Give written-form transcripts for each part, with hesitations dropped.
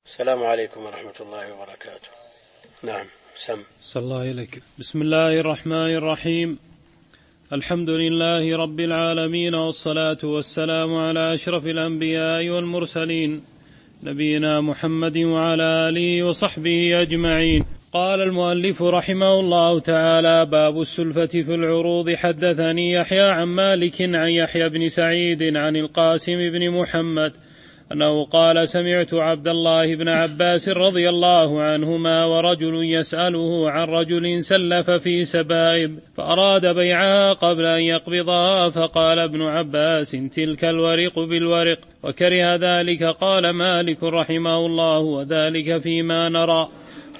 السلام عليكم ورحمة الله وبركاته. نعم سم. صلى الله عليك. بسم الله الرحمن الرحيم. الحمد لله رب العالمين، والصلاة والسلام على أشرف الأنبياء والمرسلين، نبينا محمد وعلى آله وصحبه أجمعين. قال المؤلف رحمه الله تعالى: باب السلفة في العروض. حدثني يحيى عن مالك عن يحيى بن سعيد عن القاسم بن محمد أنه قال: سمعت عبد الله بن عباس رضي الله عنهما ورجل يسأله عن رجل سلف في سبائب فأراد بيعها قبل أن يقبضها، فقال ابن عباس: تلك الورق بالورق. وكره ذلك. قال مالك رحمه الله: وذلك فيما نرى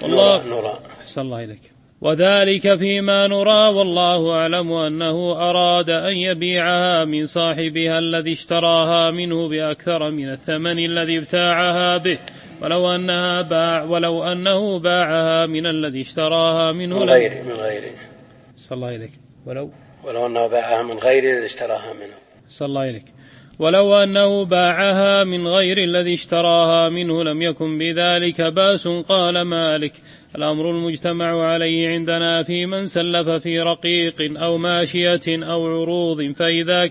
وذلك فيما نرى والله أعلم أنه أراد أن يبيعها من صاحبها الذي اشتراها منه بأكثر من الثمن الذي ابتاعها به، ولو أنه باعها من الذي اشتراها منه من غيره صلى الله عليك. ولو أنه باعها من غير الذي اشتراها منه صلى الله عليك. ولو أنه باعها من غير الذي اشتراها منه لم يكن بذلك بأس. قال مالك: الأمر المجتمع عليه عندنا في من سلف في رقيق أو ماشية أو عروض، فإذا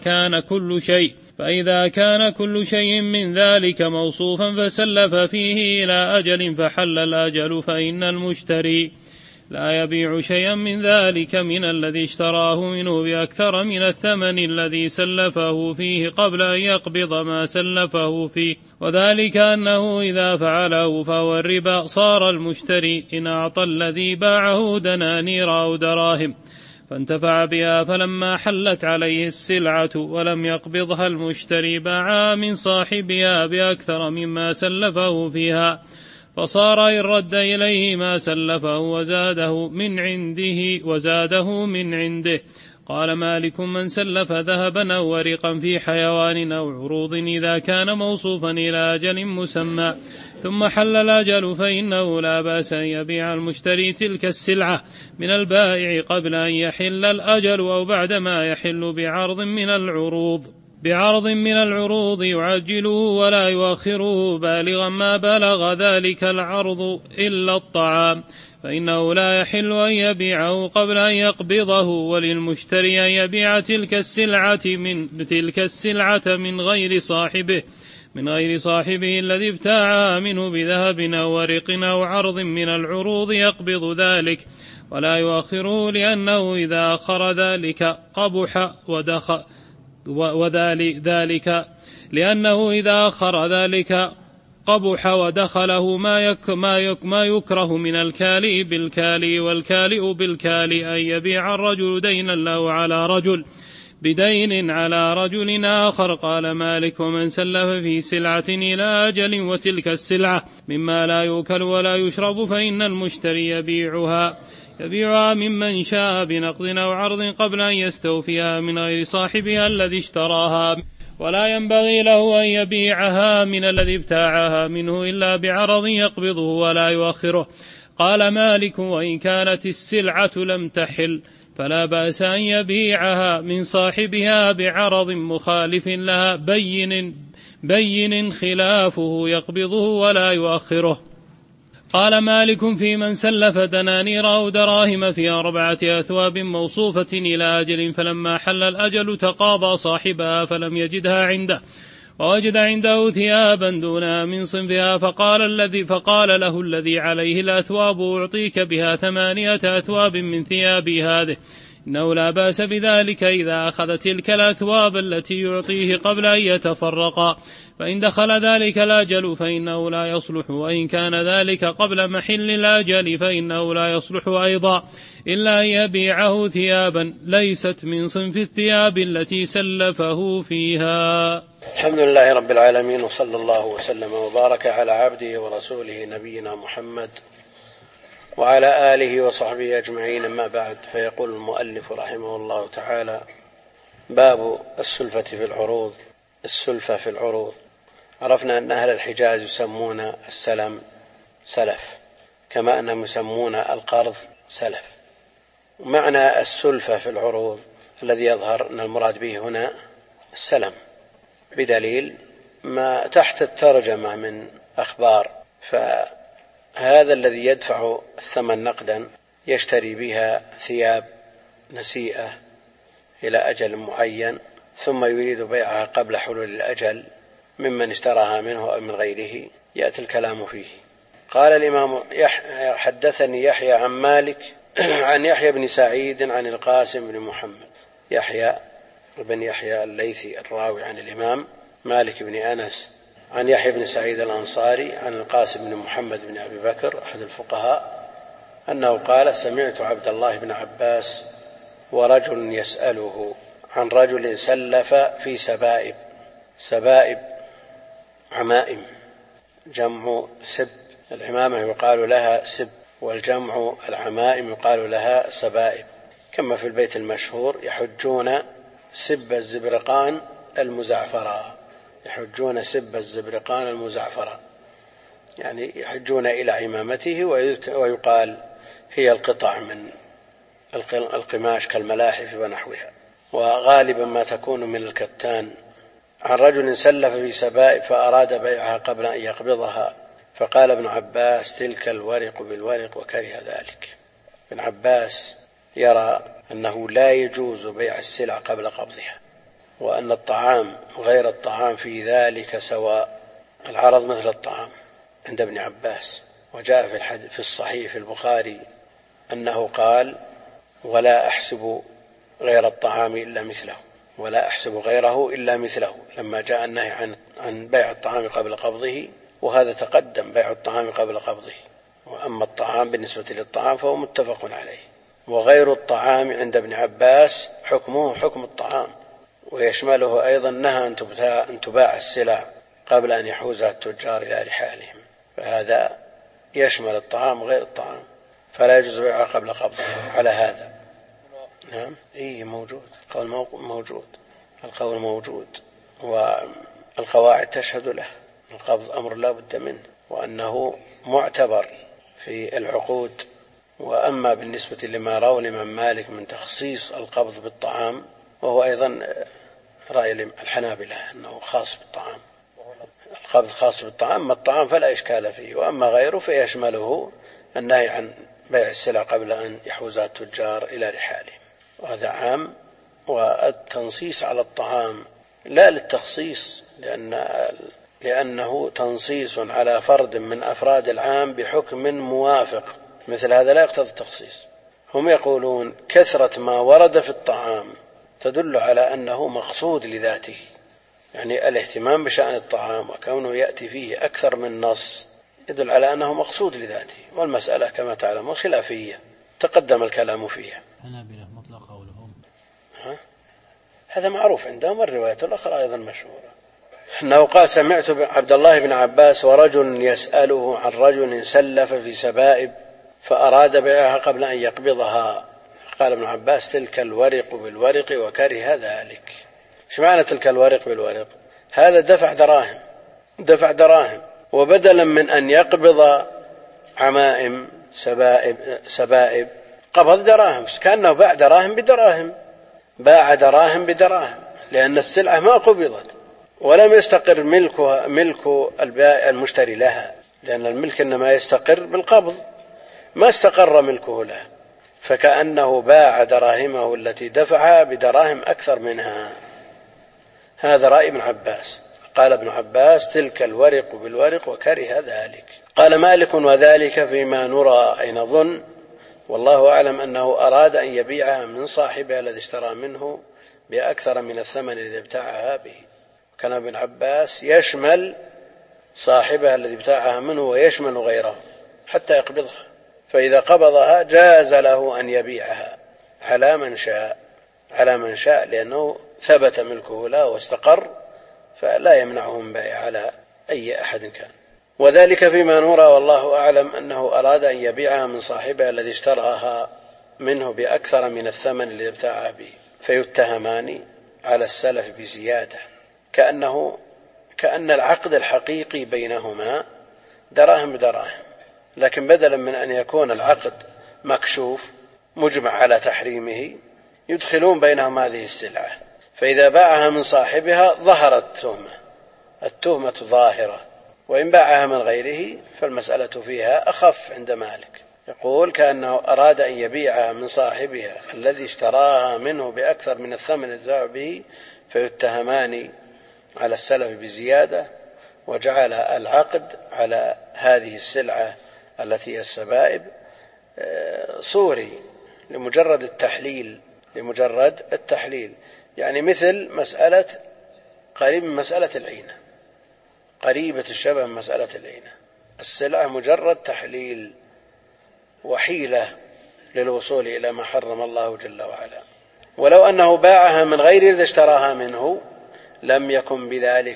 كان كل شيء من ذلك موصوفا فسلف فيه إلى أجل فحل الأجل، فإن المشتري لا يبيع شيئا من ذلك من الذي اشتراه منه بأكثر من الثمن الذي سلفه فيه قبل أن يقبض ما سلفه فيه، وذلك أنه إذا فعله فهو الربا. صار المشتري إن أعطى الذي باعه دنانير أو دراهم فانتفع بها، فلما حلت عليه السلعة ولم يقبضها المشتري باعها من صاحبها بأكثر مما سلفه فيها، فصار إن رد إليه ما سلفه وزاده من عنده. قال مالك: من سلف ذهبا أو ورقا في حيوان أو عروض إذا كان موصوفا إلى أجل مسمى ثم حل الأجل فإنه لا بأس أن يبيع المشتري تلك السلعة من البائع قبل أن يحل الأجل أو بعدما يحل بعرض من العروض يعجله ولا يؤخره بالغا ما بلغ ذلك العرض إلا الطعام، فإنه لا يحل أن يبيعه قبل أن يقبضه، وللمشتري أن يبيع تلك السلعة من غير صاحبه الذي ابتاعها منه بذهب أو ورق أو عرض من العروض يقبض ذلك ولا يؤخره، لأنه إذا أخر ذلك قبح ودخله ما يكره من الكالئ بالكالئ والكالئ بالكالئ، أن يبيع الرجل دينا له على رجل بدين على رجل آخر. قال مالك: ومن سلف في سلعة إلى أجل وتلك السلعة مما لا يؤكل ولا يشرب فإن المشتري يبيعها ممن شاء بنقد أو عرض قبل أن يستوفيها من غير صاحبها الذي اشتراها، ولا ينبغي له أن يبيعها من الذي ابتاعها منه إلا بعرض يقبضه ولا يؤخره. قال مالك: وإن كانت السلعة لم تحل فلا بأس أن يبيعها من صاحبها بعرض مخالف لها بين خلافه يقبضه ولا يؤخره. قال مالك: في من سلف دنانير أو دراهم في 4 أثواب موصوفة إلى أجل، فلما حل الأجل تقاضى صاحبها فلم يجدها عنده، ووجد عنده ثيابا دونها من صنفها، فقال له الذي عليه الأثواب: أعطيك بها 8 أثواب من ثيابي هذه، إنه لا بأس بذلك إذا أخذ تلك الأثواب التي يعطيه قبل أن يتفرقا، فإن دخل ذلك الأجل فإنه لا يصلح، وإن كان ذلك قبل محل الأجل فإنه لا يصلح أيضا، إلا أن يبيعه ثيابا ليست من صنف الثياب التي سلفه فيها. الحمد لله رب العالمين، وصلى الله وسلم وبارك على عبده ورسوله نبينا محمد وعلى آله وصحبه أجمعين، أما بعد. فيقول المؤلف رحمه الله تعالى: باب السلفة في العروض. السلفة في العروض، عرفنا أن أهل الحجاز يسمون السلم سلف، كما أنهم يسمون القرض سلف. معنى السلفة في العروض الذي يظهر أن المراد به هنا السلم، بدليل ما تحت الترجمة من أخبار فهذا الذي يدفع الثمن نقدا يشتري بها ثياب نسيئة إلى أجل معين ثم يريد بيعها قبل حلول الأجل ممن اشتراها منه أو من غيره، يأتي الكلام فيه. قال الإمام حدثني يحيى عن مالك عن يحيى بن سعيد عن القاسم بن محمد. يحيى بن يحيى الليثي الراوي عن الإمام مالك بن أنس عن يحيى بن سعيد الأنصاري عن القاسم بن محمد بن أبي بكر أحد الفقهاء أنه قال: سمعت عبد الله بن عباس ورجل يسأله عن رجل سلف في سبائب. سبائب عمائم، جمع سب، العمامة يقال لها سب، والجمع العمائم يقال لها سبائب، كما في البيت المشهور: يحجون سب الزبرقان المزعفرة. يحجون سب الزبرقان المزعفرة، يعني يحجون إلى عمامته، ويقال هي القطع من القماش كالملاحف ونحوها، وغالبا ما تكون من الكتان. عن رجل سلف في سبائب فأراد بيعها قبل أن يقبضها، فقال ابن عباس: تلك الورق بالورق، وكره ذلك. ابن عباس يرى أنه لا يجوز بيع السلع قبل قبضها، وأن الطعام غير الطعام في ذلك سواء، العرض مثل الطعام عند ابن عباس. وجاء في الصحيح في البخاري أنه قال: ولا أحسب غير الطعام إلا مثله، ولا أحسب غيره إلا مثله، لما جاء النهي عن بيع الطعام قبل قبضه، وهذا تقدم بيع الطعام قبل قبضه. وأما الطعام بالنسبة للطعام فهو متفق عليه، وغير الطعام عند ابن عباس حكمه حكم الطعام، ويشمله أيضا نهى أن تباع السلع قبل أن يحوزها التجار إلى رحالهم، فهذا يشمل الطعام غير الطعام، فلا يجوز بيعها قبل قبضه على هذا. نعم، موجود القول، القول موجود، والقواعد تشهد له. القبض أمر لا بد منه، وأنه معتبر في العقود. وأما بالنسبة لما روى الإمام مالك من تخصيص القبض بالطعام، وهو أيضا رأي الحنابلة أنه خاص بالطعام، القبض خاص بالطعام، أما الطعام فلا إشكال فيه، وأما غيره فيشمله النهي عن بيع السلع قبل أن يحوزها التجار إلى رحالهم، وهذا عام. والتنصيص على الطعام لا للتخصيص، لأنه تنصيص على فرد من أفراد العام بحكم موافق، مثل هذا لا يقتضي التخصيص. هم يقولون كثرة ما ورد في الطعام تدل على أنه مقصود لذاته، يعني الاهتمام بشأن الطعام وكونه يأتي فيه أكثر من نص يدل على أنه مقصود لذاته، والمسألة كما تعلمون خلافية تقدم الكلام فيها. حنابلة مطلق قولهم، هذا معروف عندهم. الرواية الأخرى أيضا مشهورة أنه قال: سمعت عبد الله بن عباس ورجل يسأله عن رجل سلف في سبائب فأراد بيعها قبل أن يقبضها، قال ابن عباس: تلك الورق بالورق، وكره ذلك. ايش معنى تلك الورق بالورق؟ هذا دفع دراهم، وبدلا من أن يقبض عمائم سبائب قبض دراهم، كأنه باع دراهم بدراهم، باع دراهم بدراهم، لأن السلعة ما قبضت ولم يستقر ملك البائع المشتري لها، لأن الملك إنما يستقر بالقبض، ما استقر ملكه لها، فكأنه باع دراهمه التي دفعها بدراهم أكثر منها. هذا رأي ابن عباس. قال ابن عباس: تلك الورق بالورق، وكره ذلك. قال مالك: وذلك فيما نرى أي نظن، والله أعلم، أنه أراد أن يبيعها من صاحبها الذي اشترى منه بأكثر من الثمن الذي ابتاعها به. كان ابن عباس يشمل صاحبها الذي ابتاعها منه ويشمل غيره حتى يقبضها، فإذا قبضها جاز له أن يبيعها على من شاء لأنه ثبت ملكه له واستقر، فلا يمنعه من بيع على أي أحد كان. وذلك فيما نرى والله أعلم أنه أراد أن يبيعها من صاحبها الذي اشتراها منه بأكثر من الثمن الذي ابتاعها به، فيتهمان على السلف بزيادة، كأن العقد الحقيقي بينهما دراهم بدراهم، لكن بدلا من أن يكون العقد مكشوف مجمع على تحريمه يدخلون بينهم هذه السلعة، فإذا باعها من صاحبها ظهرت التهمة ظاهرة، وإن باعها من غيره فالمسألة فيها أخف عند مالك. يقول كأنه أراد أن يبيعها من صاحبها الذي اشتراها منه بأكثر من الثمن الذي به، فيتهمان على السلف بزيادة، وجعل العقد على هذه السلعة التي هي السبائب صوري لمجرد التحليل، يعني مثل مسألة قريب من مسألة العينة، قريبة الشبه من مسألة العينة. السلعة مجرد تحليل وحيلة للوصول إلى ما حرم الله جل وعلا. ولو أنه باعها من غير إذا اشتراها منه لم يكن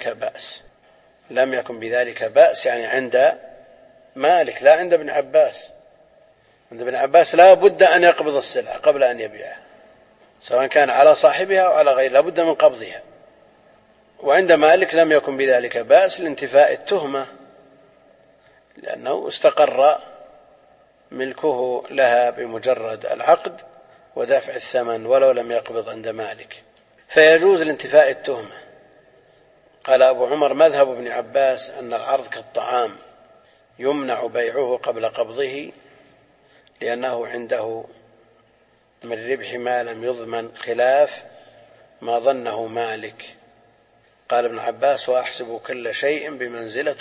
بذلك بأس، يعني عند مالك لا عند ابن عباس. عند ابن عباس لا بد أن يقبض السلعة قبل أن يبيعها، سواء كان على صاحبها أو على غيره، لا بد من قبضها. وعند مالك لم يكن بذلك بأس لانتفاء التهمة، لأنه استقر ملكه لها بمجرد العقد ودفع الثمن ولو لم يقبض عند مالك، فيجوز لانتفاء التهمة. قال أبو عمر مذهب ابن عباس أن العرض كالطعام يمنع بيعه قبل قبضه، لأنه عنده من ربح ما لم يضمن خلاف ما ظنه مالك. قال ابن عباس وأحسب كل شيء بمنزلة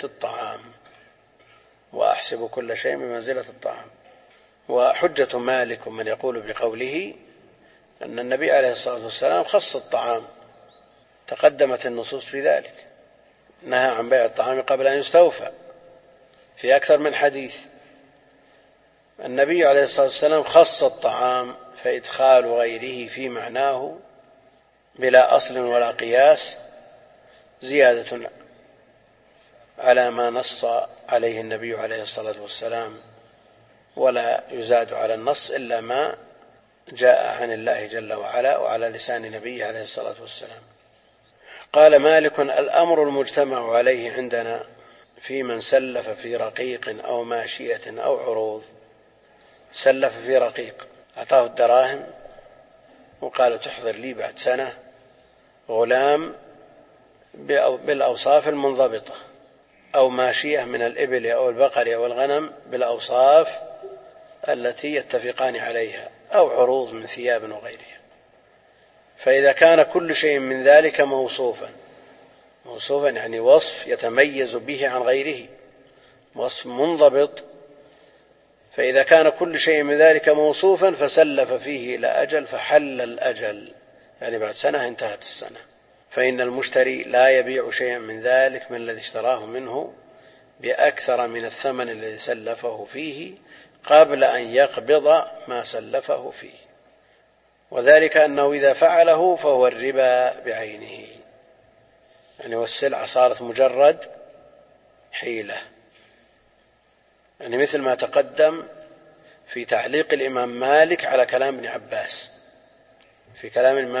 الطعام. وحجة مالك من يقول بقوله أن النبي عليه الصلاة والسلام خص الطعام، تقدمت النصوص في ذلك، نهى عن بيع الطعام قبل أن يستوفى في أكثر من حديث. النبي عليه الصلاة والسلام خص الطعام، فإدخال غيره في معناه بلا أصل ولا قياس زيادة على ما نص عليه النبي عليه الصلاة والسلام، ولا يزاد على النص إلا ما جاء عن الله جل وعلا وعلى لسان نبيه عليه الصلاة والسلام. قال مالك الأمر المجتمع عليه عندنا في من سلف في رقيق أو ماشية أو عروض. سلف في رقيق، أعطاه الدراهم وقال تحضر لي بعد سنة غلام بالأوصاف المنضبطة، أو ماشية من الإبل أو البقر أو الغنم بالأوصاف التي يتفقان عليها، أو عروض من ثياب وغيرها. فإذا كان كل شيء من ذلك موصوفا يعني وصف يتميز به عن غيره، وصف منضبط، فإذا كان كل شيء من ذلك موصوفا فسلف فيه إلى أجل فحل الأجل، يعني بعد سنة انتهت السنة، فإن المشتري لا يبيع شيئا من ذلك من الذي اشتراه منه بأكثر من الثمن الذي سلفه فيه قبل أن يقبض ما سلفه فيه، وذلك أنه إذا فعله فهو الربا بعينه، يعني والسلعة صارت مجرد حيلة، يعني مثل ما تقدم في تعليق الإمام مالك على كلام ابن عباس، في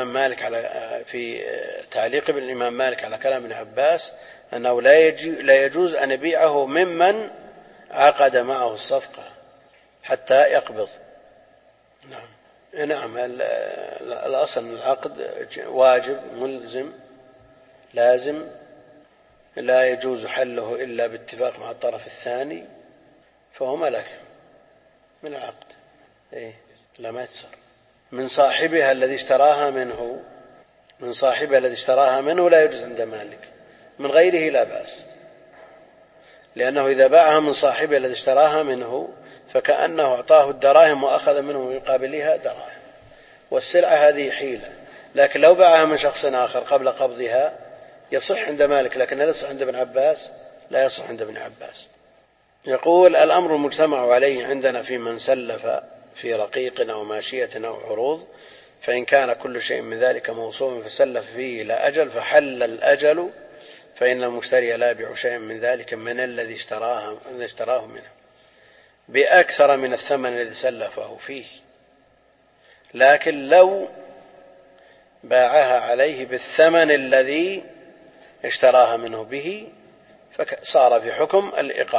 تعليق الإمام مالك على كلام ابن عباس أنه لا يجوز أن يبيعه ممن عقد معه الصفقة حتى يقبض. نعم الأصل العقد واجب ملزم لازم، لا يجوز حله إلا باتفاق مع الطرف الثاني، فهو ملك من العقد. لا ما يتصر من صاحبها الذي اشتراها منه لا يجوز عند مالك، من غيره لا بأس، لأنه إذا باعها من صاحبه الذي اشتراها منه فكأنه أعطاه الدراهم وأخذ منه مقابلها دراهم، والسلعة هذه حيلة. لكن لو باعها من شخص آخر قبل قبضها يصح عند مالك، لكن لا يصح عند ابن عباس، لا يصح عند ابن عباس. يقول الأمر المجتمع عليه عندنا في من سلف في رقيق أو ماشية أو عروض، فإن كان كل شيء من ذلك موصوفا فسلف فيه إلى أجل فحل الأجل، فإن المشتري لا يبيع شيئا من ذلك من الذي اشتراه منه بأكثر من الثمن الذي سلفه فيه، لكن لو باعها عليه بالثمن الذي اشتراها منه به فصار في حكم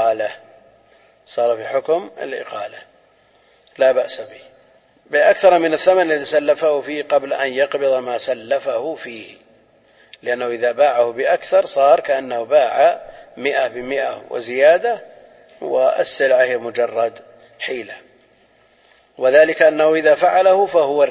الإقالة، لا بأس به، بأكثر من الثمن الذي سلفه فيه قبل أن يقبض ما سلفه فيه، لأنه إذا باعه بأكثر صار كأنه باع 100 ب100 وزيادة، والسلعة هي مجرد حيلة. وذلك أنه إذا فعله فهو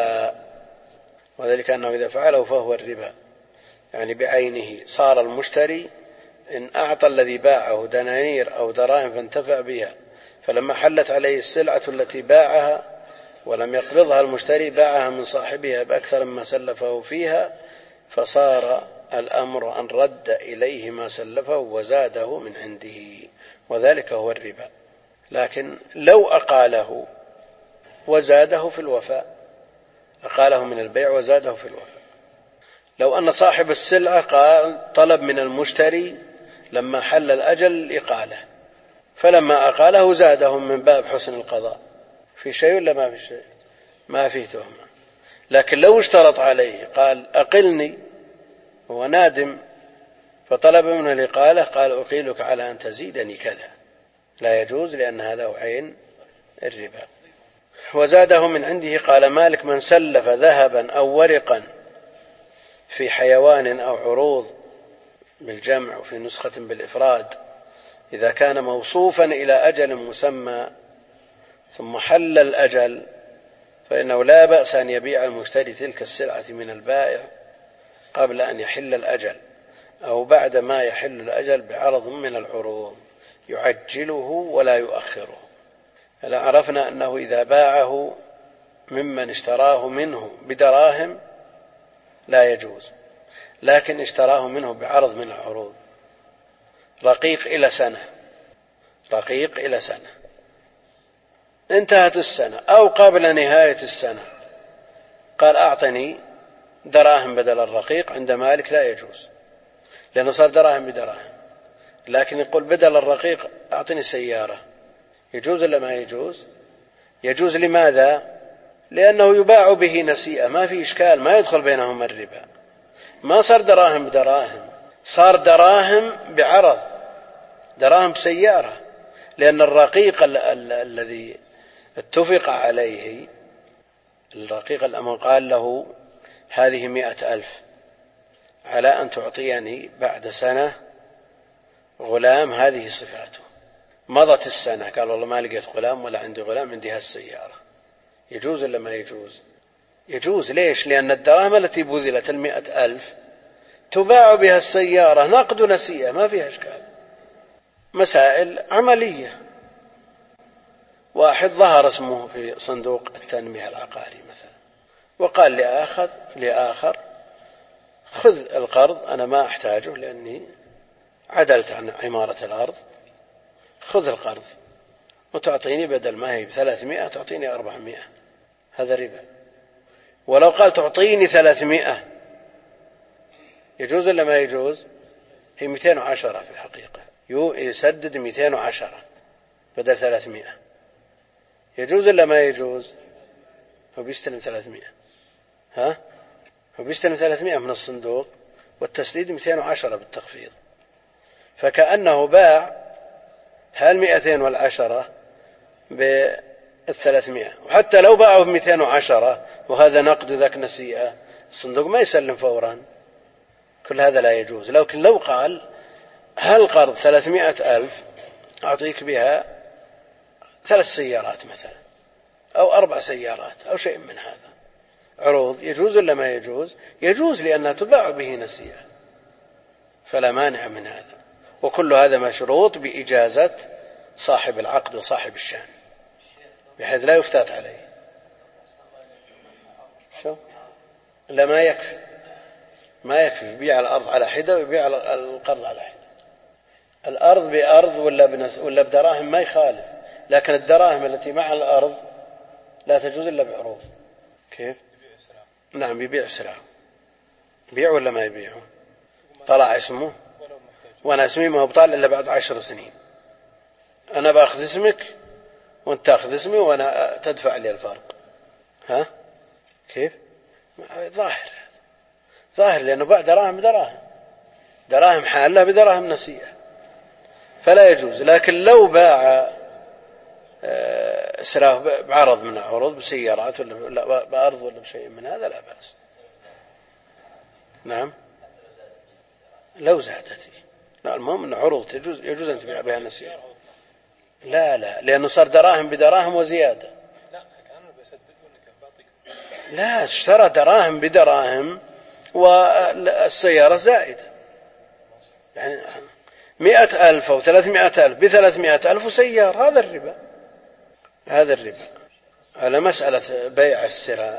الربا، يعني بعينه. صار المشتري إن أعطى الذي باعه دنانير أو دراهم فانتفع بها، فلما حلت عليه السلعة التي باعها ولم يقبضها المشتري باعها من صاحبها بأكثر مما سلفه فيها، فصار الأمر أن رد إليه ما سلفه وزاده من عنده، وذلك هو الربا. لكن لو أقاله وزاده في الوفاء، أقاله من البيع وزاده في الوفاء. لو أن صاحب السلعة قال طلب من المشتري لما حل الأجل الإقالة، فلما أقاله زادهم من باب حسن القضاء، في شيء ولا ما في شيء؟ ما فيه تهمة. لكن لو اشترط عليه قال أقلني، هو نادم فطلب منه الإقالة، قال أقيلك على أن تزيدني كذا، لا يجوز، لأن هذا عين الربا. وزاده من عنده. قال مالك من سلف ذهبا أو ورقا في حيوان أو عروض بالجمع، وفي نسخة بالإفراد، إذا كان موصوفا إلى أجل مسمى ثم حل الأجل، فإنه لا بأس أن يبيع المشتري تلك السلعة من البائع قبل أن يحل الأجل أو بعد ما يحل الأجل بعرض من العروض يعجله ولا يؤخره. فلا عرفنا أنه إذا باعه ممن اشتراه منه بدراهم لا يجوز، لكن اشتراه منه بعرض من العروض، رقيق إلى سنة، انتهت السنة أو قبل نهاية السنة، قال أعطني دراهم بدل الرقيق، عند مالك لا يجوز، لأنه صار دراهم بدراهم. لكن يقول بدل الرقيق أعطني سيارة، يجوز ولا ما يجوز؟ يجوز. لماذا؟ لأنه يباع به نسيئة، ما في إشكال، ما يدخل بينهما الربا، ما صار دراهم بدراهم، صار دراهم بعرض، دراهم بسيارة، لأن الرقيق الذي اتفق عليه، الرقيق الأمر قال له هذه 100,000 على أن تعطيني بعد سنة غلام هذه صفاته. مضت السنة، قال والله ما لقيت غلام ولا عندي غلام، عندي هالسيارة. يجوز ولا ما يجوز؟ يجوز. ليش؟ لأن الدراهم التي بذلت 100,000 تباع بها السيارة نقد نسيئة، ما فيها إشكال، مسائل عملية. واحد ظهر اسمه في صندوق التنمية العقاري مثلا، وقال لآخر خذ القرض، أنا ما أحتاجه لأني عدلت عن عمارة الأرض، خذ القرض وتعطيني بدل ما هي 300 تعطيني 400، هذا ربا. ولو قال تعطيني 300 يجوز ولا ما يجوز؟ هي 210 في الحقيقة، يسدد 210 بدل 300، يجوز ولا ما يجوز؟ هو بيستلم 300، هو بيستلم 300 من الصندوق، والتسديد 210 بالتخفيض، فكأنه باع هال 210 بال300. وحتى لو باعه ب210 وهذا نقد ذاك نسيئة، الصندوق ما يسلم فورا، كل هذا لا يجوز. لكن لو قال هل قرض 300,000 أعطيك بها 3 سيارات مثلا أو 4 سيارات أو شيء من هذا، عروض، يجوز ولا ما يجوز؟ يجوز، لأنها تباع به نسيئة، فلا مانع من هذا. وكل هذا مشروط بإجازة صاحب العقد وصاحب الشأن، بحيث لا يفتات عليه. لا، ما يكفي يبيع الأرض على حدة ويبيع القرض على حدة. الأرض بأرض ولا بدراهم ما يخالف، لكن الدراهم التي مع الأرض لا تجوز إلا بعروض. كيف؟ نعم، يبيع سلعة، يبيع ولا ما يبيعه؟ طلع اسمه، وأنا اسمي ما هو بطال إلا بعد 10 سنين، أنا بأخذ اسمك وأنت تأخذ اسمي وأنا تدفع لي الفرق. كيف؟ ظاهر لأنه باع دراهم بدراهم، دراهم حالة بدراهم نسيئة، فلا يجوز. لكن لو باع سلعة بعرض من العروض، بسيارات ولا بأرض ولا بشيء من هذا، لا بأس. نعم، لو لا، المهم أن عروض يجوز أن تبيع بها نسيئة. لا لأنه صار دراهم بدراهم وزيادة. لا، اشترى دراهم بدراهم والسيارة زائدة، يعني 100,000 أو 300,000 ب300,000 وسيارة، هذا الربا. على مسألة بيع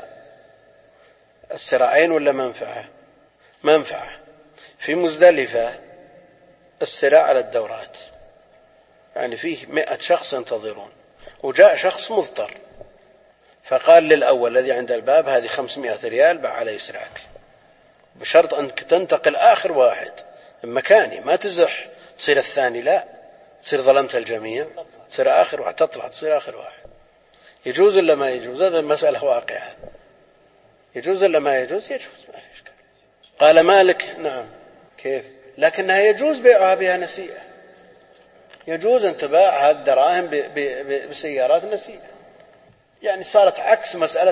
السراعين ولا منفعة في مزدلفة. السراع على الدورات، يعني فيه 100 شخص ينتظرون، وجاء شخص مضطر فقال للأول الذي عند الباب هذه 500 ريال باع علي سراعك، بشرط أن تنتقل آخر واحد مكاني، ما تزح تصير الثاني، لا تصير ظلمت الجميع، تصير آخر واحد، تطلع تصير آخر واحد. يجوز ولا ما يجوز؟ هذا المسألة واقعة. يجوز ولا ما يجوز؟ يجوز، ما في إشكال. قال مالك نعم. كيف؟ لكنها يجوز بيعها بها نسيئة، يجوز أن تباع الدراهم بسيارات نسيئة، يعني صارت عكس مسألة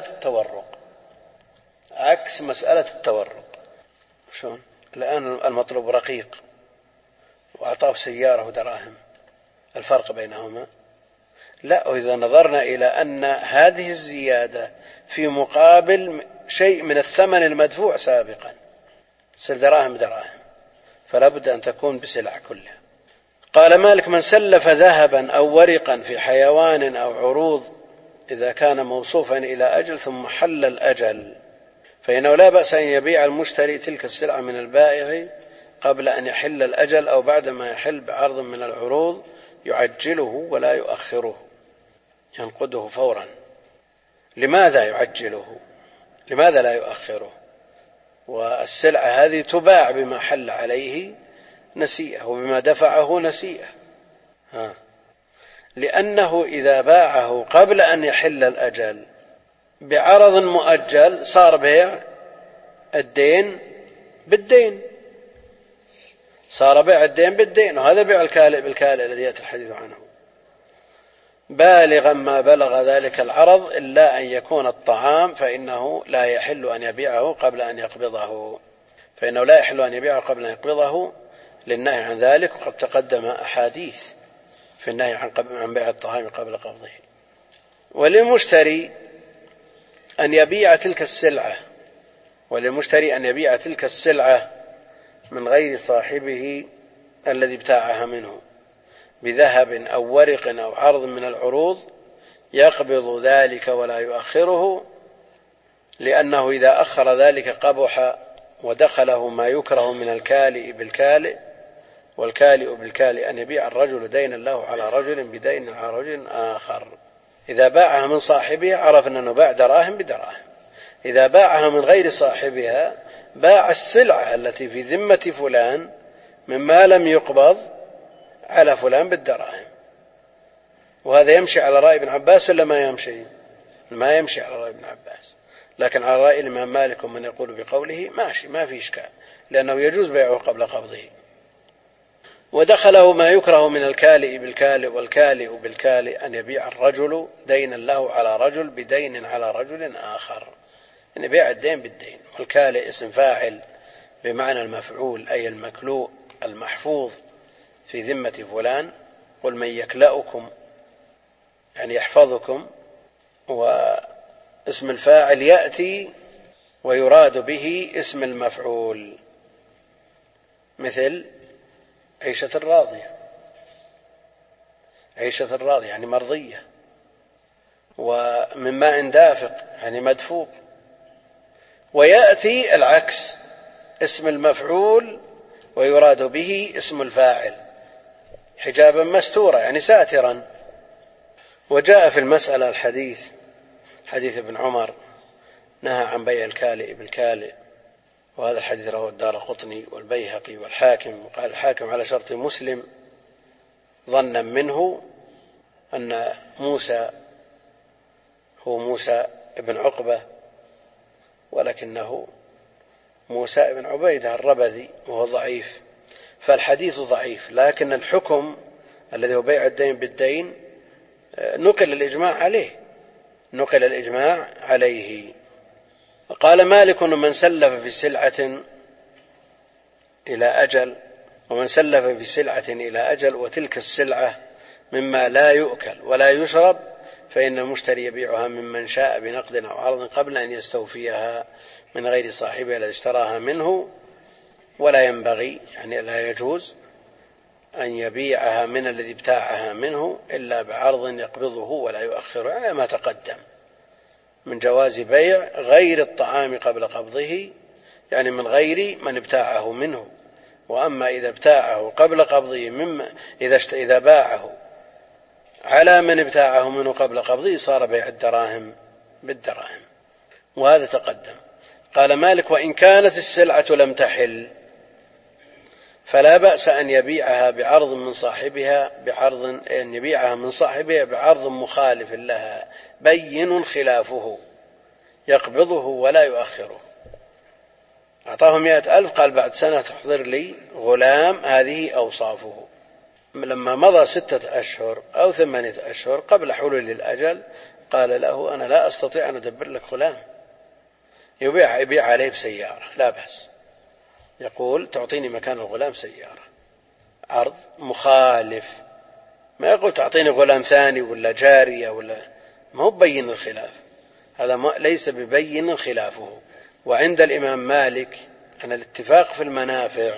التورق. شلون؟ الآن المطلوب رقيق وأعطاه سيارة ودراهم، الفرق بينهما؟ لا، وإذا نظرنا إلى أن هذه الزيادة في مقابل شيء من الثمن المدفوع سابقا، سل دراهم فلا بد أن تكون بسلع كلها. قال مالك من سلف ذهبا أو ورقا في حيوان أو عروض إذا كان موصوفا إلى أجل ثم حل الأجل فإنه لا بأس أن يبيع المشتري تلك السلعة من البائع قبل أن يحل الأجل أو بعدما يحل بعرض من العروض يعجله ولا يؤخره، ينقده فورا. لماذا يعجله؟ لماذا لا يؤخره؟ والسلعة هذه تباع بما حل عليه نسيئة وبما دفعه نسيئة. لأنه إذا باعه قبل أن يحل الأجل بعرض مؤجل صار بيع الدين بالدين، وهذا بيع الكالئ بالكالئ الذي يأتي الحديث عنه، بالغا ما بلغ ذلك العرض إلا أن يكون الطعام فإنه لا يحل أن يبيعه قبل أن يقبضه، للنهي عن ذلك، وقد تقدم أحاديث في النهي عن بيع الطعام قبل قبضه. وللمشتري أن يبيع تلك السلعة من غير صاحبه الذي ابتاعها منه بذهب أو ورق أو عرض من العروض، يقبض ذلك ولا يؤخره، لأنه إذا أخر ذلك قبح ودخله ما يكره من الكالئ بالكالئ، والكالئ بالكالئ أن يبيع الرجل دينا له على رجل بدين على رجل آخر. إذا باعها من صاحبها عرفنا أنه باع دراهم بدراهم، إذا باعها من غير صاحبها باع السلعة التي في ذمة فلان مما لم يقبض على فلان بالدراهم. وهذا يمشي على رأي ابن عباس ولا ما يمشي؟ ما يمشي على رأي ابن عباس، لكن على رأي الإمام مالك ومن يقول بقوله ماشي، ما في إشكال، لأنه يجوز بيعه قبل قبضه. ودخله ما يكره من الكالئ بالكالئ والكالئ بالكالئ أن يبيع الرجل دينا له على رجل بدين على رجل آخر، أن يبيع الدين بالدين. والكالئ اسم فاعل بمعنى المفعول، أي المكلوء المحفوظ في ذمة فلان. قل من يكلأكم يعني يحفظكم، واسم الفاعل يأتي ويراد به اسم المفعول، مثل عيشة الراضية يعني مرضية، ومن ماء دافق يعني مدفوق. ويأتي العكس، اسم المفعول ويراد به اسم الفاعل، حجابا مستورا يعني ساترا. وجاء في المسألة حديث ابن عمر نهى عن بيع الكالئ بالكالئ، وهذا الحديث رواه الدارقطني والبيهقي والحاكم، وقال الحاكم على شرط مسلم ظنا منه أن موسى هو موسى ابن عقبة، ولكنه موسى ابن عبيدة الربذي وهو ضعيف، فالحديث ضعيف، لكن الحكم الذي هو بيع الدين بالدين نقل الإجماع عليه. قال مالك من سلف في سلعة إلى أجل ومن سلف في سلعة إلى أجل وتلك السلعة مما لا يؤكل ولا يشرب فإن المشتري يبيعها ممن شاء بنقد أو عرض قبل أن يستوفيها من غير صاحبها الذي اشتراها منه، ولا ينبغي يعني لا يجوز أن يبيعها من الذي ابتاعها منه إلا بعرض يقبضه ولا يؤخره، يعني ما تقدم من جواز بيع غير الطعام قبل قبضه، يعني من غير من ابتاعه منه. وأما إذا ابتاعه قبل قبضه إذا باعه على من ابتاعه منه قبل قبضه صار بيع الدراهم بالدراهم، وهذا تقدم. قال مالك: وإن كانت السلعة لم تحل فلا بأس أن يبيعها بعرض من صاحبها بعرض مخالف لها بين خلافه يقبضه ولا يؤخره. أعطاه 100,000 قال بعد سنة تحضر لي غلام هذه أوصافه. لما مضى 6 أشهر أو 8 أشهر قبل حلول الأجل قال له: أنا لا أستطيع أن أدبر لك غلام. يبيع عليه بسيارة لا بأس، يقول: تعطيني مكان الغلام سيارة، عرض مخالف، ما يقول تعطيني غلام ثاني ولا جارية ولا، ما هو بين الخلاف، هذا ليس ببين خلافه. وعند الإمام مالك أن الاتفاق في المنافع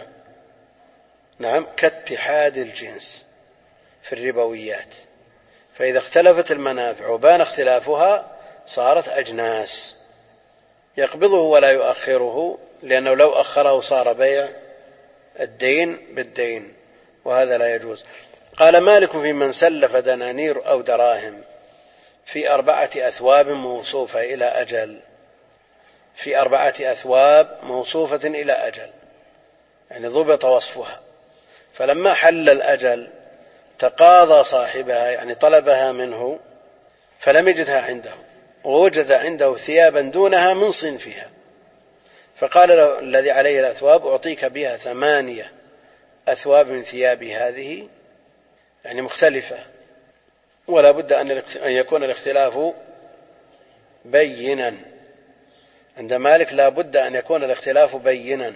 نعم كاتحاد الجنس في الربويات، فإذا اختلفت المنافع وبان اختلافها صارت أجناس يقبضه ولا يؤخره، لأنه لو أخره صار بيع الدين بالدين، وهذا لا يجوز. قال مالك: في من سلف دنانير أو دراهم في 4 أثواب موصوفة إلى أجل، في 4 أثواب موصوفة إلى أجل، يعني ضبط وصفها، فلما حل الأجل تقاضى صاحبها يعني طلبها منه فلم يجدها عنده، ووجد عنده ثيابا دونها من صنفها، فقال له الذي عليه الأثواب: أعطيك بها 8 أثواب من ثيابي هذه، يعني مختلفة، ولا بد أن يكون الاختلاف بينا. عند مالك لا بد أن يكون الاختلاف بينا.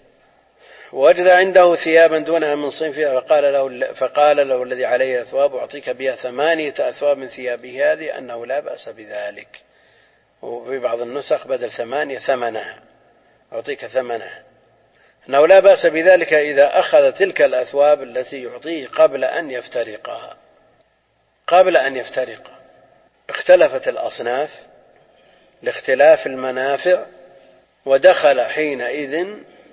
ووجد عنده ثيابا دونها من صنفها فقال له الذي عليه الأثواب: أعطيك بها 8 أثواب من ثيابه هذه، أنه لا بأس بذلك. وفي بعض النسخ بدل 8 ثمنها، أعطيك ثمنها، أنه لا بأس بذلك إذا أخذ تلك الأثواب التي يعطيه قبل أن يفترقها. اختلفت الأصناف لاختلاف المنافع، ودخل حينئذ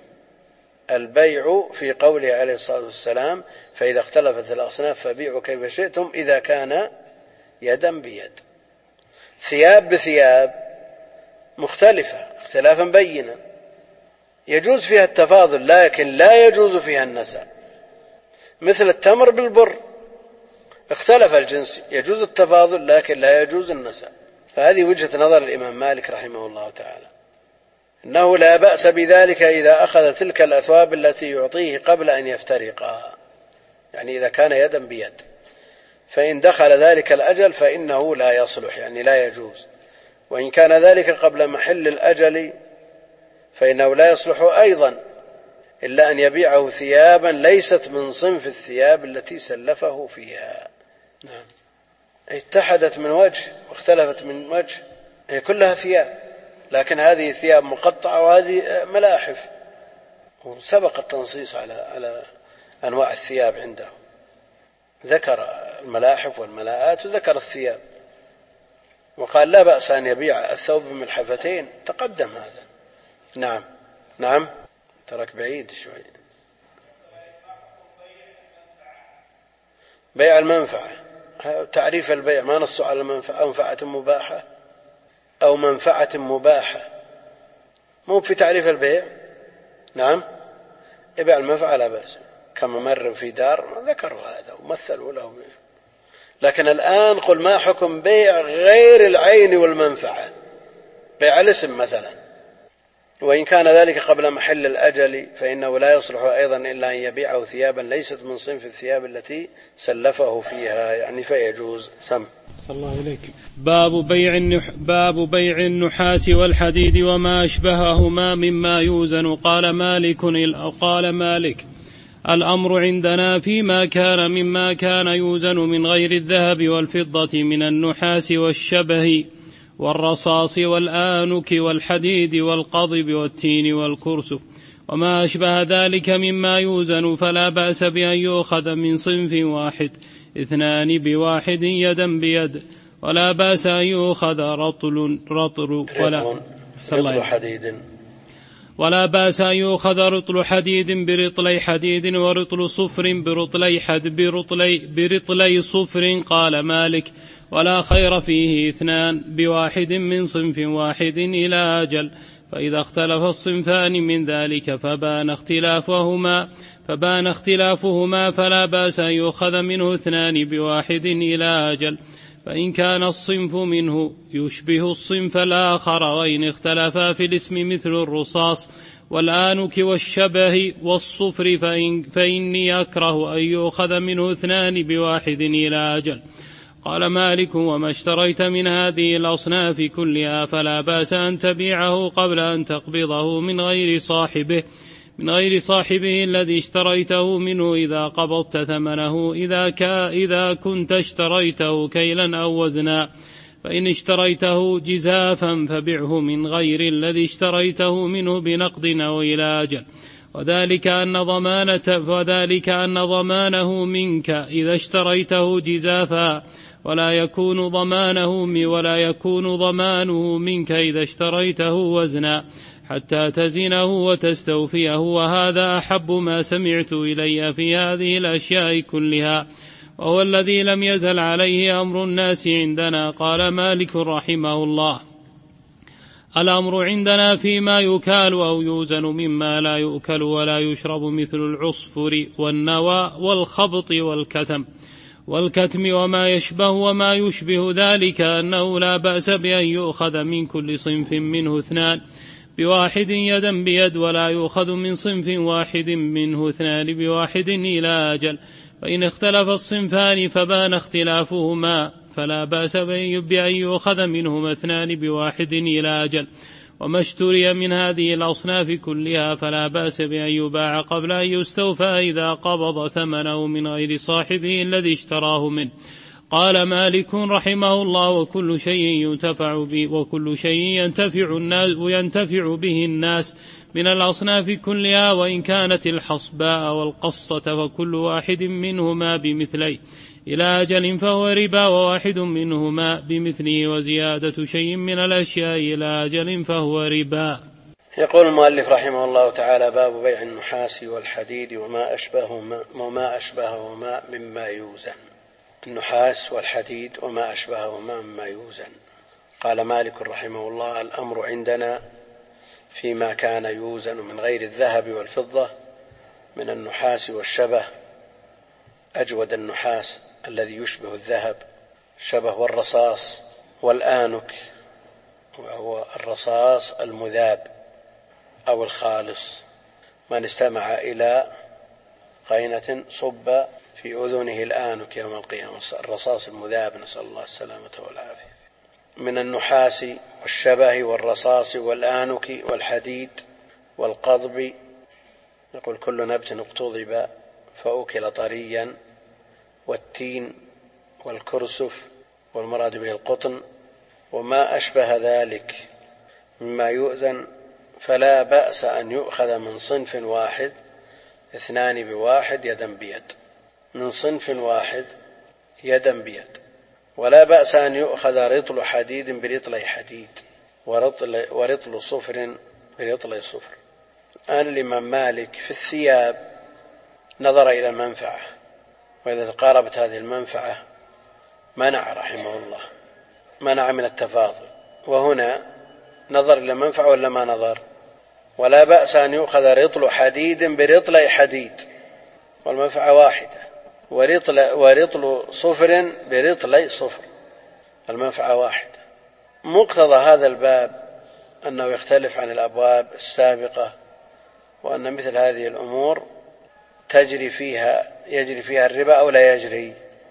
البيع في قوله عليه الصلاة والسلام: فإذا اختلفت الأصناف فبيعوا كيف شئتم إذا كان يدا بيد. ثياب بثياب مختلفة اختلافا بينا، يجوز فيها التفاضل لكن لا يجوز فيها النساء، مثل التمر بالبر، اختلف الجنس، يجوز التفاضل لكن لا يجوز النساء. فهذه وجهة نظر الإمام مالك رحمه الله تعالى، أنه لا بأس بذلك إذا أخذ تلك الأثواب التي يعطيه قبل أن يفترقها، يعني إذا كان يدا بيد، فإن دخل ذلك الأجل فإنه لا يصلح، يعني لا يجوز. وإن كان ذلك قبل محل الأجل فإنه لا يصلح أيضا، إلا أن يبيعه ثيابا ليست من صنف الثياب التي سلفه فيها. نعم. اتحدت من وجه واختلفت من وجه، هي كلها ثياب، لكن هذه ثياب مقطعة وهذه ملاحف، وسبق التنصيص على أنواع الثياب عنده، ذكر الملاحف والملاءات وذكر الثياب، وقال لا بأس أن يبيع الثوب بملحفتين، تقدم هذا. نعم ترك بعيد شوي. بيع المنفعة، تعريف البيع ما نص على منفعة مباحة أو منفعة مباحة، مو في تعريف البيع. نعم، يبيع المنفعة لا بأس، كما مر في دار ذكروا هذا ومثلوا له به. لكن الآن قل ما حكم بيع غير العين والمنفعة، بيع الاسم مثلا، وإن كان ذلك قبل محل الأجل فإنه لا يصلح أيضا إلا أن يبيعه ثيابا ليست من صنف الثياب التي سلفه فيها، يعني فيجوز. صلى الله عليك. باب بيع النحاس والحديد وما أشبههما مما يوزن. قال مالك الأمر عندنا فيما كان مما كان يوزن من غير الذهب والفضة من النحاس والشبه والرصاص والآنك والحديد والقضب والتين والكرسف وما أشبه ذلك مما يوزن، فلا بأس بأن يؤخذ من صنف واحد 2 بواحد يدا بيد، ولا بأس أن يؤخذ ولا بأس أن يؤخذ رطل حديد برطلي حديد ورطل صفر برطلي صفر. قال مالك: ولا خير فيه 2 بواحد من صنف واحد إلى أجل، فإذا اختلف الصنفان من ذلك فبان اختلافهما فلا بأس أن يؤخذ منه 2 بواحد إلى أجل، فإن كان الصنف منه يشبه الصنف الآخر وإن اختلفا في الاسم مثل الرصاص والآنك والشبه والصفر فإني أكره أن يؤخذ منه 2 بواحد إلى أجل. قال مالك: وما اشتريت من هذه الأصناف كلها فلا بأس أن تبيعه قبل أن تقبضه من غير صاحبه الذي اشتريته منه إذا قبضت ثمنه، إذا كنت اشتريته كيلا أو وزنا، فإن اشتريته جزافا فبعه من غير الذي اشتريته منه بنقد أو إلى أجل، وذلك أن ضمانه منك إذا اشتريته جزافا، ولا يكون ضمانه منك إذا اشتريته وزنا حتى تزنه وتستوفيه، وهذا أحب ما سمعت إلي في هذه الأشياء كلها، وهو الذي لم يزل عليه أمر الناس عندنا. قال مالك رحمه الله: الأمر عندنا فيما يكال أو يوزن مما لا يؤكل ولا يشرب، مثل العصفر والنوى والخبط والكتم وما يشبه ذلك، أنه لا بأس بأن يؤخذ من كل صنف منه 2 بواحد يدا بيد، ولا يؤخذ من صنف واحد منه 2 بواحد إلى أجل، فإن اختلف الصنفان فبان اختلافهما فلا بأس بأن يؤخذ منهما 2 بواحد إلى أجل. وما اشتري من هذه الأصناف كلها فلا بأس بأن يباع قبل أن يستوفى إذا قبض ثمنه من غير صاحبه الذي اشتراه منه. قال مالك رحمه الله: وكل شيء ينتفع به الناس من الأصناف كلها، وإن كانت الحصباء والقصة، فكل واحد منهما بمثلي إلى أجل فهو ربا، وواحد منهما بمثله، وزيادة شيء من الأشياء إلى أجل فهو ربا. يقول المؤلف رحمه الله تعالى: باب بيع النحاس والحديد وما أشبههما مما يوزن. النحاس والحديد وما أشبههما مما يوزن. قال مالك رحمه الله: الأمر عندنا فيما كان يوزن من غير الذهب والفضة من النحاس والشبه، أجود النحاس الذي يشبه الذهب، شبه والرصاص والآنك، وهو الرصاص المذاب أو الخالص، من استمع إلى قينة صب في أذنه الآنك يوم القيامة، الرصاص المذاب، نسأل الله السلامة والعافية. من النحاس والشبه والرصاص والآنك والحديد والقضب، يقول: كل نبت اقتضب فأكل طريا، والتين والكرسف، والمراد به القطن، وما أشبه ذلك مما يؤذن، فلا بأس أن يؤخذ من صنف واحد 2 بواحد يدا بيد، من صنف واحد يدا بيد، ولا بأس أن يؤخذ رطل حديد برطلي حديد، ورطل صفر برطلي صفر. الآن الإمام مالك في الثياب نظر إلى المنفعة، وإذا تقاربت هذه المنفعة منع رحمه الله، منع من التفاضل، وهنا نظر إلى المنفعة ولا ما نظر؟ ولا بأس أن يؤخذ رطل حديد برطلي حديد، والمنفعة واحدة، ورطل صفر برطلي صفر، المنفعة واحدة. مقتضى هذا الباب أنه يختلف عن الأبواب السابقة، وأن مثل هذه الأمور يجري فيها الربا أو لا يجري،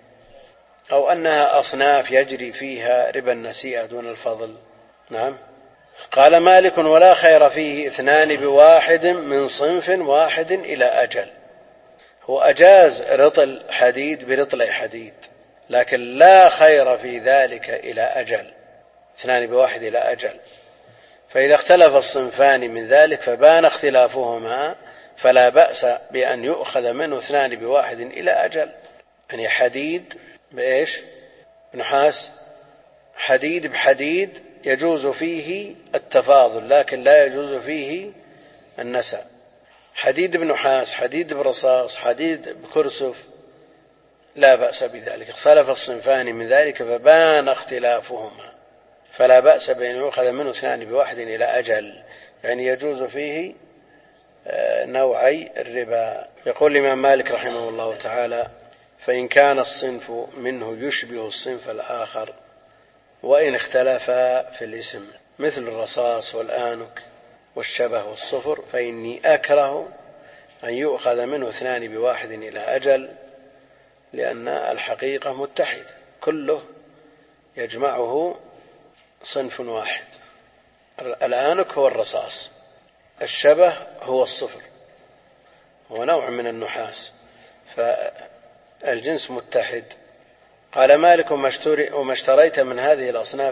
أو أنها أصناف يجري فيها ربا النسيئة دون الفضل. نعم. قال مالك: ولا خير فيه 2 بواحد من صنف واحد إلى أجل، هو أجاز رطل حديد برطل حديد، لكن لا خير في ذلك إلى أجل، 2 بواحد إلى أجل. فإذا اختلف الصنفان من ذلك فبان اختلافهما فلا بأس بأن يؤخذ منه 2 بواحد إلى أجل. يعني حديد بإيش؟ نحاس، حديد بحديد يجوز فيه التفاضل لكن لا يجوز فيه النساء. حديد بنحاس، حديد برصاص، حديد بكرسف، لا بأس بذلك. اختلف الصنفان من ذلك فبان اختلافهما فلا بأس بأن يؤخذ منه 2 بواحد إلى أجل، يعني يجوز فيه نوعي الربا. يقول الإمام مالك رحمه الله تعالى: فإن كان الصنف منه يشبه الصنف الآخر وإن اختلفا في الاسم مثل الرصاص والآنك والشبه والصفر فإني أكره أن يؤخذ منه 2 بواحد إلى أجل، لأن الحقيقة متحدة كله يجمعه صنف واحد. الآنك هو الرصاص، الشبه هو الصفر، هو نوع من النحاس، فالجنس متحد. قال مالك: وما اشتريت من هذه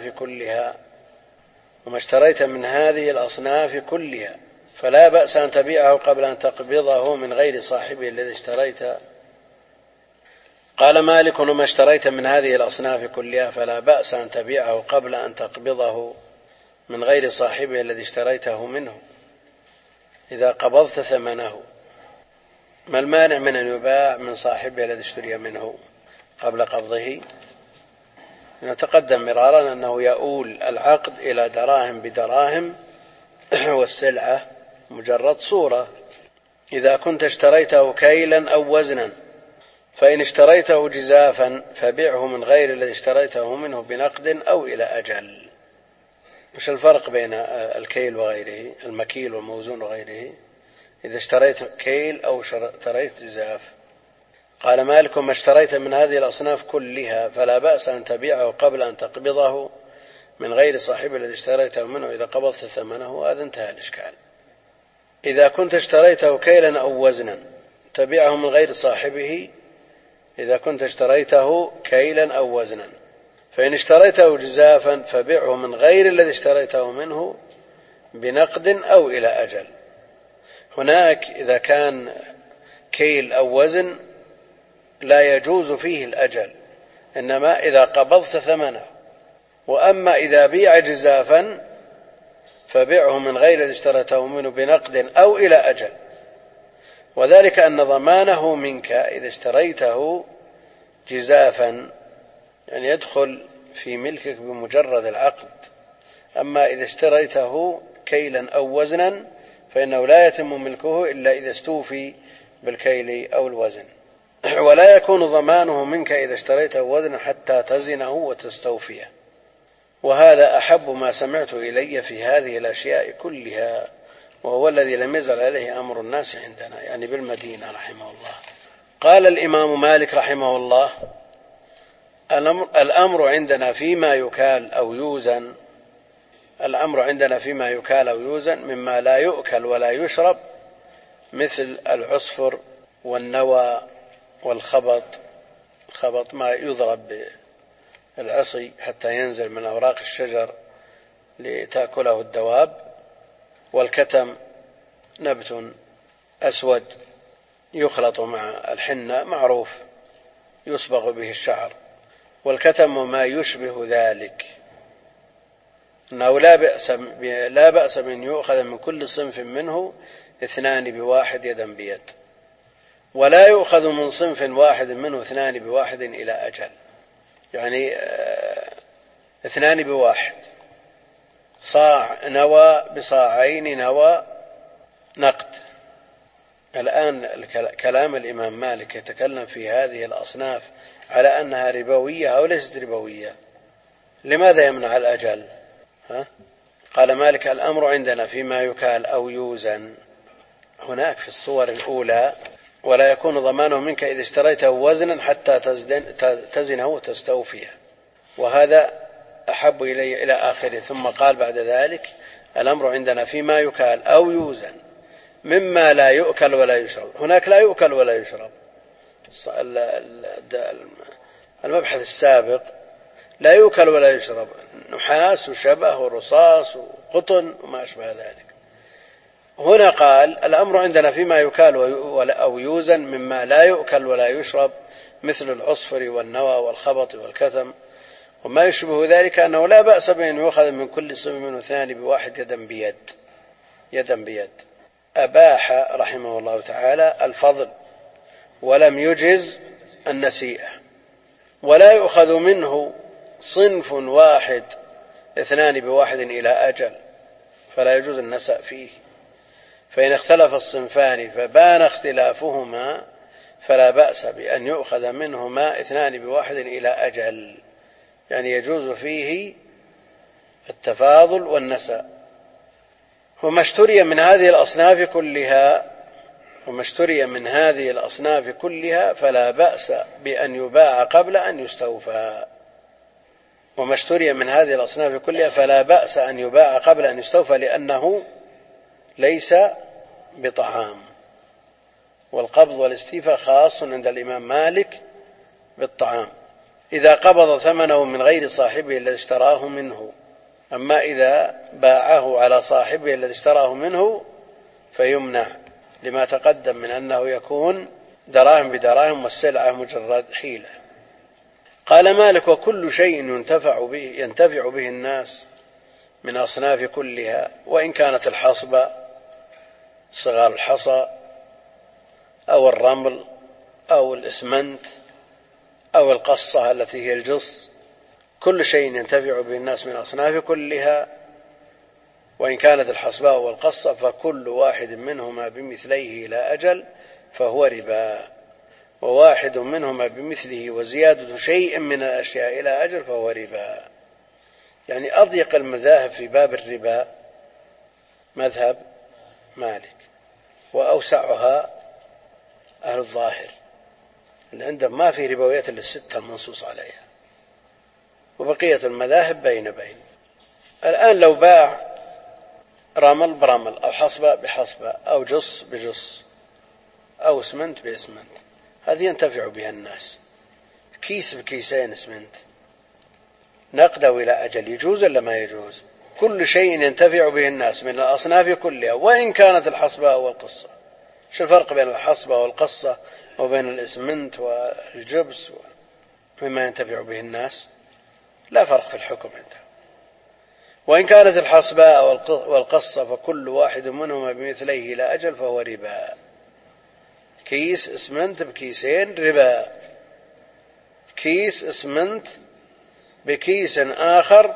الأصناف كلها فلا بأس أن تبيعه قبل أن تقبضه من غير صاحبه الذي اشتريته. قال مالك: وما اشتريت من هذه الأصناف كلها فلا بأس أن تبيعه قبل أن تقبضه من غير صاحبه الذي اشتريته منه إذا قبضت ثمنه. ما المانع من أن يباع من صاحبه الذي اشتري منه قبل قبضه؟ نتقدم مرارا أنه يؤول العقد إلى دراهم بدراهم والسلعة مجرد صورة. إذا كنت اشتريته كيلا أو وزنا فإن اشتريته جزافا فبيعه من غير الذي اشتريته منه بنقد أو إلى أجل. مش الفرق بين الكيل وغيره، المكيل والموزون وغيره؟ إذا اشتريت كيل أو اشتريت جزاف. قال مالك: ما اشتريت من هذه الأصناف كلها فلا بأس أن تبيعه قبل أن تقبضه من غير صاحبه الذي اشتريته منه إذا قبضت ثمنه. هذا انتهى الإشكال. إذا كنت اشتريته كيلا أو وزنا تبيعه من غير صاحبه. إذا كنت اشتريته كيلا أو وزنا، فإن اشتريته جزافا فبيعه من غير الذي اشتريته منه بنقد أو إلى أجل. هناك إذا كان كيل أو وزن لا يجوز فيه الأجل، إنما إذا قبضت ثمنه. وأما إذا بيع جزافا فبيعه من غير الذي اشتريته منه بنقد أو إلى أجل، وذلك أن ضمانه منك إذا اشتريته جزافا يعني يدخل في ملكك بمجرد العقد. أما إذا اشتريته كيلا أو وزنا فإنه لا يتم ملكه إلا إذا استوفي بالكيل أو الوزن، ولا يكون ضمانه منك إذا اشتريته وزنا حتى تزنه وتستوفيه. وهذا أحب ما سمعت إلي في هذه الأشياء كلها، وهو الذي لم يزل عليه أمر الناس عندنا، يعني بالمدينة رحمه الله. قال الإمام مالك رحمه الله: الأمر عندنا فيما يكال أو يوزن. الأمر عندنا فيما يكال أو يوزن مما لا يؤكل ولا يشرب، مثل العصفر والنوى والخبط. الخبط ما يضرب بالعصي حتى ينزل من أوراق الشجر لتأكله الدواب. والكتم نبت أسود يخلط مع الحنة معروف يصبغ به الشعر. والكتم ما يشبه ذلك، أنه لا بأس من يؤخذ من كل صنف منه 2 بواحد يدا بيد، ولا يؤخذ من صنف واحد منه 2 بواحد إلى أجل. يعني 2 بواحد، صاع نوى بصاعين نوى نقد. الآن كلام الإمام مالك يتكلم في هذه الأصناف على أنها ربوية أو ليست ربوية. لماذا يمنع الأجل؟ قال مالك: الأمر عندنا فيما يكال أو يوزن. هناك في الصور الأولى: ولا يكون ضمانه منك إذا اشتريته وزنا حتى تزنه وتستوفيه. وهذا أحب إلي إلى آخره. ثم قال بعد ذلك: الأمر عندنا فيما يكال أو يوزن مما لا يؤكل ولا يشرب. هناك لا يؤكل ولا يشرب، المبحث السابق لا يؤكل ولا يشرب، نحاس وشبه ورصاص وقطن وما أشبه ذلك. هنا قال الأمر عندنا فيما يكال أو يوزن مما لا يؤكل ولا يشرب، مثل العصفر والنوى والخبط والكتم وما يشبه ذلك، أنه لا بأس بأن يؤخذ من كل صنف منه اثنان بواحد يدا بيد. أباح رحمه الله تعالى الفضل ولم يجز النسيئة. ولا يؤخذ منه صنف واحد اثنان بواحد إلى أجل، فلا يجوز النسأ فيه. فإن اختلف الصنفان فبان اختلافهما فلا بأس بأن يؤخذ منهما اثنان بواحد إلى أجل، يعني يجوز فيه التفاضل والنسأ. وما اشتري من هذه الأصناف كلها فلا بأس بأن يباع قبل أن يستوفى. وما اشتري من هذه الأصناف كلها فلا بأس أن يباع قبل أن يستوفى، لأنه ليس بطعام. والقبض والاستيفاء خاص عند الإمام مالك بالطعام إذا قبض ثمنه من غير صاحبه الذي اشتراه منه. أما إذا باعه على صاحبه الذي اشتراه منه فيمنع، لما تقدم من أنه يكون دراهم بدراهم والسلعة مجرد حيلة. قال مالك: وكل شيء ينتفع به الناس من أصناف كلها، وإن كانت الحصبة صغار الحصى أو الرمل أو الإسمنت أو القصة التي هي الجص، كل شيء ينتفع به الناس من أصناف كلها، وإن كانت الحصباء والقصة، فكل واحد منهما بمثليه إلى أجل فهو ربا، وواحد منهما بمثله وزيادة شيء من الأشياء إلى أجل فهو ربا. يعني أضيق المذاهب في باب الربا مذهب مالك، وأوسعها أهل الظاهر اللي عندهم ما في ربويات إلا الستة المنصوص عليها، وبقية المذاهب بين. الآن لو باع رمل برمل أو حصبة بحصبة أو جص بجص أو اسمنت باسمنت، هذه ينتفع بها الناس. كيس بكيسين اسمنت نقد إلى أجل، يجوز ولا ما يجوز؟ كل شيء ينتفع به الناس من الأصناف كلها، وإن كانت الحصبة والقصة. شو الفرق بين الحصبة والقصة وبين الاسمنت والجبس مما ينتفع به الناس؟ لا فرق في الحكم عنده. وإن كانت الحصبة والقصة فكل واحد منهما بمثليه إلى أجل فهو ربا. كيس اسمنت بكيسين ربا، كيس اسمنت بكيس آخر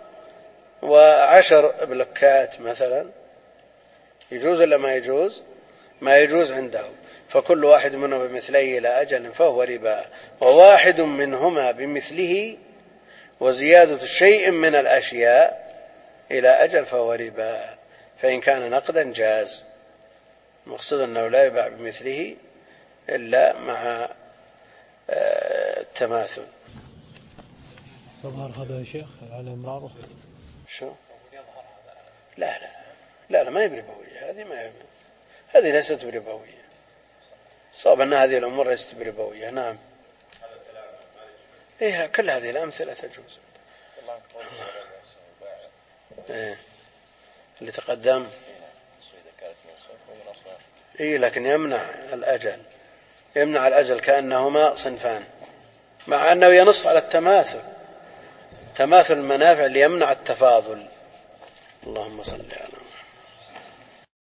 و10 بلوكات مثلا، يجوز ولا ما يجوز؟ ما يجوز عنده. فكل واحد منهما بمثليه إلى أجل فهو ربا، وواحد منهما بمثله وزيادة شيء من الأشياء إلى أجل فهو ربا. فإن كان نقدا جاز، مقصد أنه لا يباع بمثله إلا مع التماثل. تظهر هذا يا شيخ على امراره؟ شو؟ لا ما هي بربوية، هذه ليست بربوية. صاب أن هذه الأمور ليست بربوية. نعم. إيه، كل هذه الأمثلة تجوز. إيه اللي تقدم. إيه لكن يمنع الأجل كأنهما صنفان، مع أنه ينص على تماثل المنافع ليمنع التفاضل. اللهم صل على محمد.